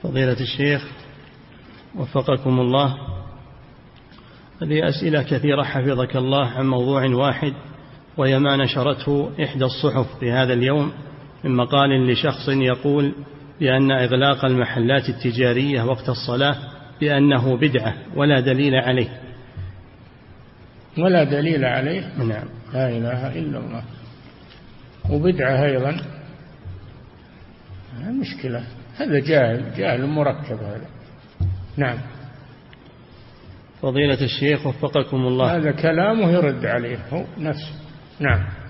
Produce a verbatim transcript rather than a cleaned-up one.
فضيلة الشيخ وفقكم الله، هذه أسئلة كثيرة حفظك الله عن موضوع واحد، وهي ما نشرته إحدى الصحف في هذا اليوم من مقال لشخص يقول بأن إغلاق المحلات التجارية وقت الصلاة بأنه بدعة ولا دليل عليه. ولا دليل عليه؟ نعم. لا إله إلا الله. وبدعة أيضا، مشكلة، هذا جاهل جاهل مركب هذا. نعم. فضيلة الشيخ وفقكم الله، هذا كلامه يرد عليه هو نفسه. نعم.